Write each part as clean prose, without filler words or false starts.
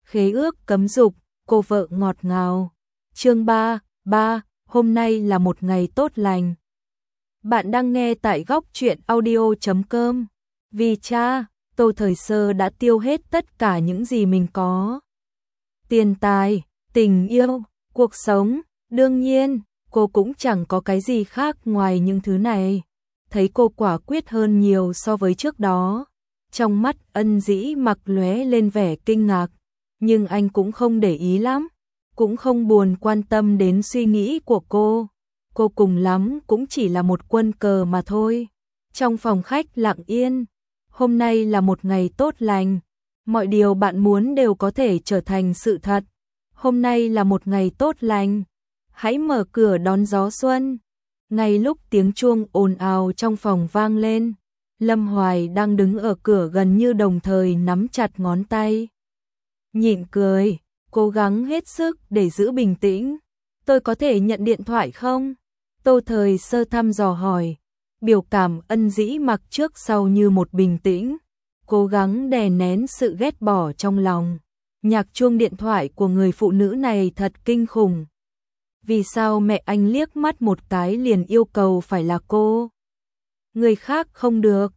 khế ước cấm dục, cô vợ ngọt ngào. Chương 3, hôm nay là một ngày tốt lành. Bạn đang nghe tại góc truyện audio.com. Vì cha, Tô Thời Sơ đã tiêu hết tất cả những gì mình có. Tiền tài, tình yêu, cuộc sống, đương nhiên, cô cũng chẳng có cái gì khác ngoài những thứ này. Thấy cô quả quyết hơn nhiều so với trước đó. Trong mắt Ân Dĩ Mặc lóe lên vẻ kinh ngạc, nhưng anh cũng không để ý lắm, cũng không buồn quan tâm đến suy nghĩ của cô. Cô cùng lắm cũng chỉ là một quân cờ mà thôi. Trong phòng khách lặng yên, hôm nay là một ngày tốt lành, mọi điều bạn muốn đều có thể trở thành sự thật. Hôm nay là một ngày tốt lành, hãy mở cửa đón gió xuân. Ngay lúc tiếng chuông ồn ào trong phòng vang lên, Lâm Hoài đang đứng ở cửa gần như đồng thời nắm chặt ngón tay. Nhịn cười, cố gắng hết sức để giữ bình tĩnh. Tôi có thể nhận điện thoại không? Tô Thời Sơ thăm dò hỏi. Biểu cảm Ân Dĩ Mặc trước sau như một bình tĩnh, cố gắng đè nén sự ghét bỏ trong lòng. Nhạc chuông điện thoại của người phụ nữ này thật kinh khủng. Vì sao mẹ anh liếc mắt một cái liền yêu cầu phải là cô? Người khác không được.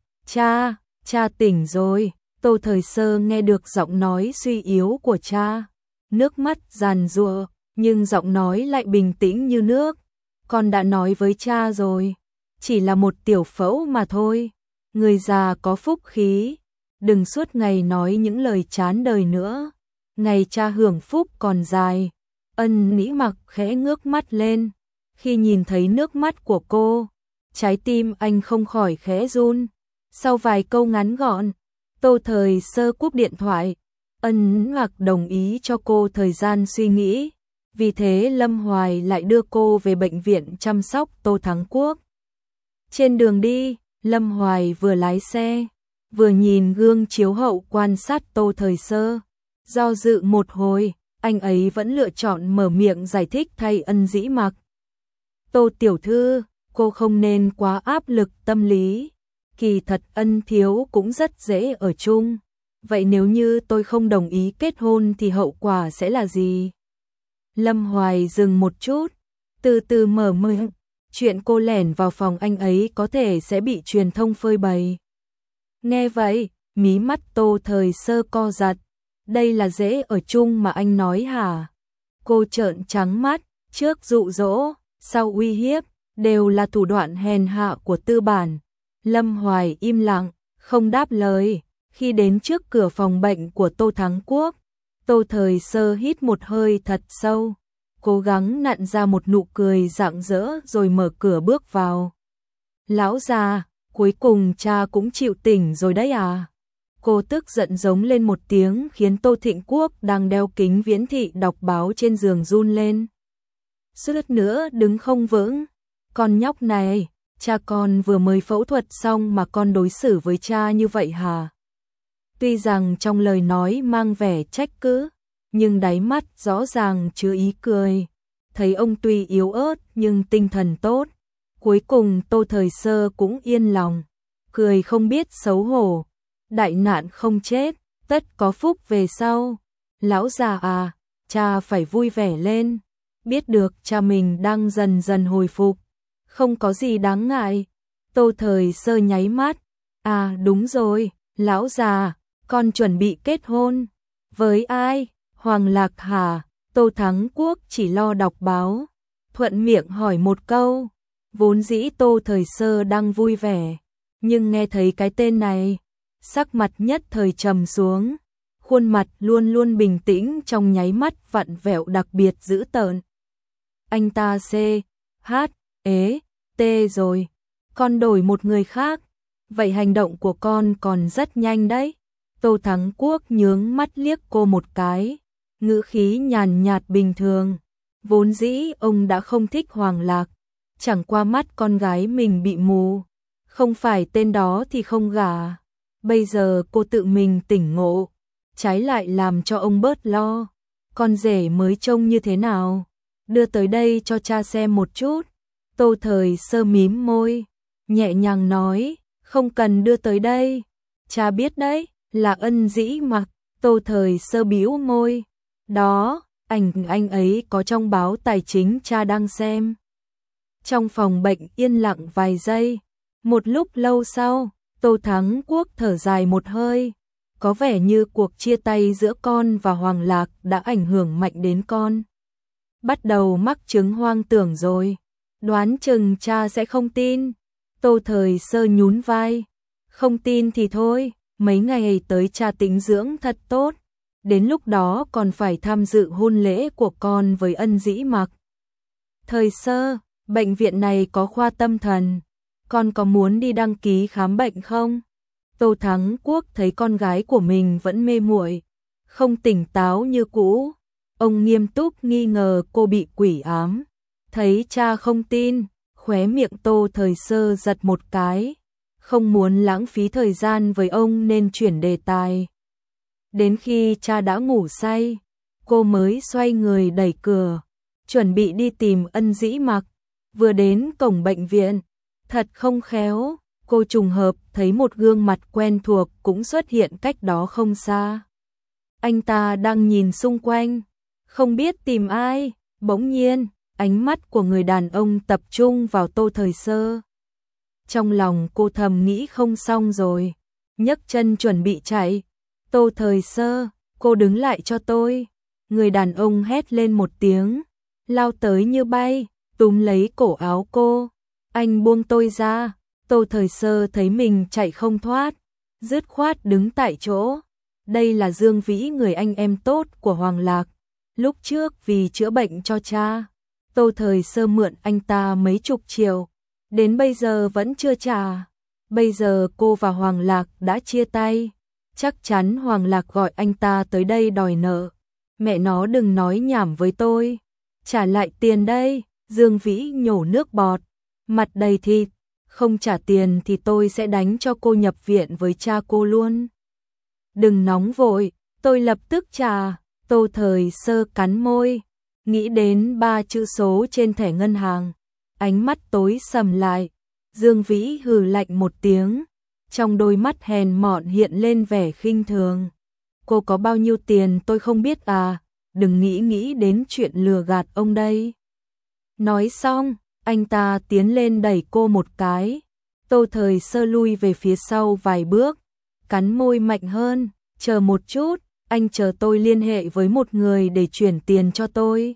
Cha tỉnh rồi. Tô Thời Sơ nghe được giọng nói suy yếu của cha, nước mắt giàn giụa, nhưng giọng nói lại bình tĩnh như nước. Con đã nói với cha rồi, chỉ là một tiểu phẫu mà thôi. Người già có phúc khí, đừng suốt ngày nói những lời chán đời nữa. Ngày cha hưởng phúc còn dài. Ân Dĩ Mặc khẽ ngước mắt lên, khi nhìn thấy nước mắt của cô, trái tim anh không khỏi khẽ run. Sau vài câu ngắn gọn, Tô Thời Sơ cúp điện thoại. Ân Dĩ Mặc đồng ý cho cô thời gian suy nghĩ, vì thế Lâm Hoài lại đưa cô về bệnh viện chăm sóc Tô Thắng Quốc. Trên đường đi, Lâm Hoài vừa lái xe, vừa nhìn gương chiếu hậu quan sát Tô Thời Sơ. Do dự một hồi, anh ấy vẫn lựa chọn mở miệng giải thích thay Ân Dĩ Mặc. Tô tiểu thư, cô không nên quá áp lực tâm lý. Kỳ thật Ân thiếu cũng rất dễ ở chung. Vậy nếu như tôi không đồng ý kết hôn thì hậu quả sẽ là gì? Lâm Hoài dừng một chút, từ từ mở miệng. Chuyện cô lẻn vào phòng anh ấy có thể sẽ bị truyền thông phơi bày. Nghe vậy, mí mắt Tô Thời Sơ co giật. Đây là dễ ở chung mà anh nói hả? Cô trợn trắng mắt, trước dụ dỗ, sau uy hiếp, đều là thủ đoạn hèn hạ của tư bản. Lâm Hoài im lặng, không đáp lời. Khi đến trước cửa phòng bệnh của Tô Thắng Quốc, Tô Thời Sơ hít một hơi thật sâu, cố gắng nặn ra một nụ cười rạng rỡ rồi mở cửa bước vào. Lão già, cuối cùng cha cũng chịu tỉnh rồi đấy à? Cô tức giận giống lên một tiếng khiến Tô Thịnh Quốc đang đeo kính viễn thị đọc báo trên giường run lên. Suýt nữa đứng không vững. Con nhóc này, cha con vừa mới phẫu thuật xong mà con đối xử với cha như vậy hả? Tuy rằng trong lời nói mang vẻ trách cứ, nhưng đáy mắt rõ ràng chứa ý cười. Thấy ông tuy yếu ớt nhưng tinh thần tốt. Cuối cùng Tô Thời Sơ cũng yên lòng, cười không biết xấu hổ. Đại nạn không chết, tất có phúc về sau. Lão già à, cha phải vui vẻ lên. Biết được cha mình đang dần dần hồi phục, không có gì đáng ngại. Tô Thời Sơ nháy mắt. À đúng rồi, lão già, con chuẩn bị kết hôn. Với ai? Hoàng Lạc hả? Tô Thắng Quốc chỉ lo đọc báo, thuận miệng hỏi một câu. Vốn dĩ Tô Thời Sơ đang vui vẻ, nhưng nghe thấy cái tên này, sắc mặt nhất thời trầm xuống, khuôn mặt luôn luôn bình tĩnh trong nháy mắt vặn vẹo đặc biệt dữ tợn. Anh ta T rồi, con đổi một người khác, vậy hành động của con còn rất nhanh đấy. Tô Thắng Quốc nhướng mắt liếc cô một cái, ngữ khí nhàn nhạt bình thường. Vốn dĩ ông đã không thích Hoàng Lạc, chẳng qua mắt con gái mình bị mù, không phải tên đó thì không gả. Bây giờ cô tự mình tỉnh ngộ, trái lại làm cho ông bớt lo. Con rể mới trông như thế nào? Đưa tới đây cho cha xem một chút. Tô Thời Sơ mím môi, nhẹ nhàng nói, không cần đưa tới đây. Cha biết đấy, là Ân Dĩ Mặc. Tô Thời Sơ bĩu môi. Đó, anh ấy có trong báo tài chính cha đang xem. Trong phòng bệnh yên lặng vài giây. Một lúc lâu sau, Tô Thắng Quốc thở dài một hơi. Có vẻ như cuộc chia tay giữa con và Hoàng Lạc đã ảnh hưởng mạnh đến con. Bắt đầu mắc chứng hoang tưởng rồi. Đoán chừng cha sẽ không tin. Tô Thời Sơ nhún vai. Không tin thì thôi, mấy ngày tới cha tĩnh dưỡng thật tốt. Đến lúc đó còn phải tham dự hôn lễ của con với Ân Dĩ Mặc. Thời Sơ, bệnh viện này có khoa tâm thần. Con có muốn đi đăng ký khám bệnh không? Tô Thắng Quốc thấy con gái của mình vẫn mê muội, không tỉnh táo như cũ. Ông nghiêm túc nghi ngờ cô bị quỷ ám. Thấy cha không tin, khóe miệng Tô Thời Sơ giật một cái. Không muốn lãng phí thời gian với ông nên chuyển đề tài. Đến khi cha đã ngủ say, cô mới xoay người đẩy cửa, chuẩn bị đi tìm Ân Dĩ Mặc. Vừa đến cổng bệnh viện, thật không khéo, cô trùng hợp thấy một gương mặt quen thuộc cũng xuất hiện cách đó không xa. Anh ta đang nhìn xung quanh, không biết tìm ai, bỗng nhiên, ánh mắt của người đàn ông tập trung vào Tô Thời Sơ. Trong lòng cô thầm nghĩ không xong rồi, nhấc chân chuẩn bị chạy. Tô Thời Sơ, cô đứng lại cho tôi. Người đàn ông hét lên một tiếng, lao tới như bay, túm lấy cổ áo cô. Anh buông tôi ra. Tô Thời Sơ thấy mình chạy không thoát, dứt khoát đứng tại chỗ. Đây là Dương Vĩ, người anh em tốt của Hoàng Lạc. Lúc trước vì chữa bệnh cho cha, Tô Thời Sơ mượn anh ta mấy chục triệu, đến bây giờ vẫn chưa trả. Bây giờ cô và Hoàng Lạc đã chia tay, chắc chắn Hoàng Lạc gọi anh ta tới đây đòi nợ. Mẹ nó đừng nói nhảm với tôi, trả lại tiền đây. Dương Vĩ nhổ nước bọt, mặt đầy thịt. Không trả tiền thì tôi sẽ đánh cho cô nhập viện với cha cô luôn. Đừng nóng vội, tôi lập tức trả. Tô Thời Sơ cắn môi, nghĩ đến 3 chữ số trên thẻ ngân hàng, ánh mắt tối sầm lại. Dương Vĩ hừ lạnh một tiếng, trong đôi mắt hèn mọn hiện lên vẻ khinh thường. Cô có bao nhiêu tiền tôi không biết à, đừng nghĩ đến chuyện lừa gạt ông đây. Nói xong, anh ta tiến lên đẩy cô một cái. Tô Thời Sơ lui về phía sau vài bước, cắn môi mạnh hơn. Chờ một chút, anh chờ tôi liên hệ với một người để chuyển tiền cho tôi.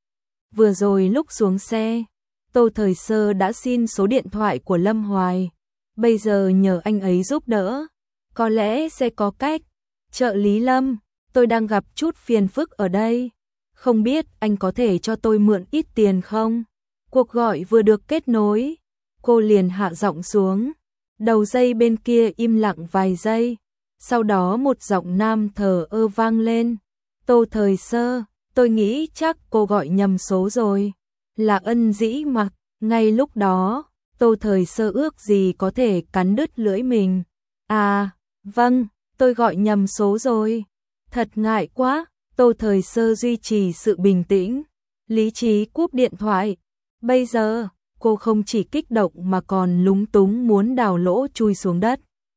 Vừa rồi lúc xuống xe, Tô Thời Sơ đã xin số điện thoại của Lâm Hoài. Bây giờ nhờ anh ấy giúp đỡ, có lẽ sẽ có cách. Trợ lý Lâm, tôi đang gặp chút phiền phức ở đây. Không biết anh có thể cho tôi mượn ít tiền không? Cuộc gọi vừa được kết nối, cô liền hạ giọng xuống. Đầu dây bên kia im lặng vài giây, sau đó một giọng nam thờ ơ vang lên. Tô Thời Sơ, tôi nghĩ chắc cô gọi nhầm số rồi. Là Ân Dĩ Mặc. Ngay lúc đó, Tô Thời Sơ ước gì có thể cắn đứt lưỡi mình. À, vâng, tôi gọi nhầm số rồi. Thật ngại quá. Tô Thời Sơ duy trì sự bình tĩnh, lý trí cúp điện thoại. Bây giờ, cô không chỉ kích động mà còn lúng túng muốn đào lỗ chui xuống đất.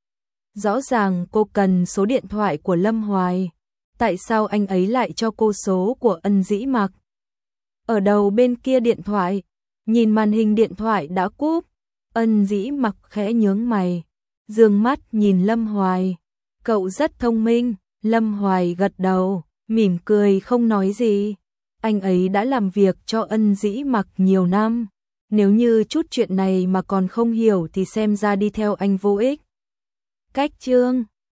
Rõ ràng cô cần số điện thoại của Lâm Hoài. Tại sao anh ấy lại cho cô số của Ân Dĩ Mặc? Ở đầu bên kia điện thoại, nhìn màn hình điện thoại đã cúp, Ân Dĩ Mặc khẽ nhướng mày, dương mắt nhìn Lâm Hoài. Cậu rất thông minh. Lâm Hoài gật đầu, mỉm cười không nói gì. Anh ấy đã làm việc cho Ân Dĩ Mặc nhiều năm. Nếu như chút chuyện này mà còn không hiểu thì xem ra đi theo anh vô ích. Cách chương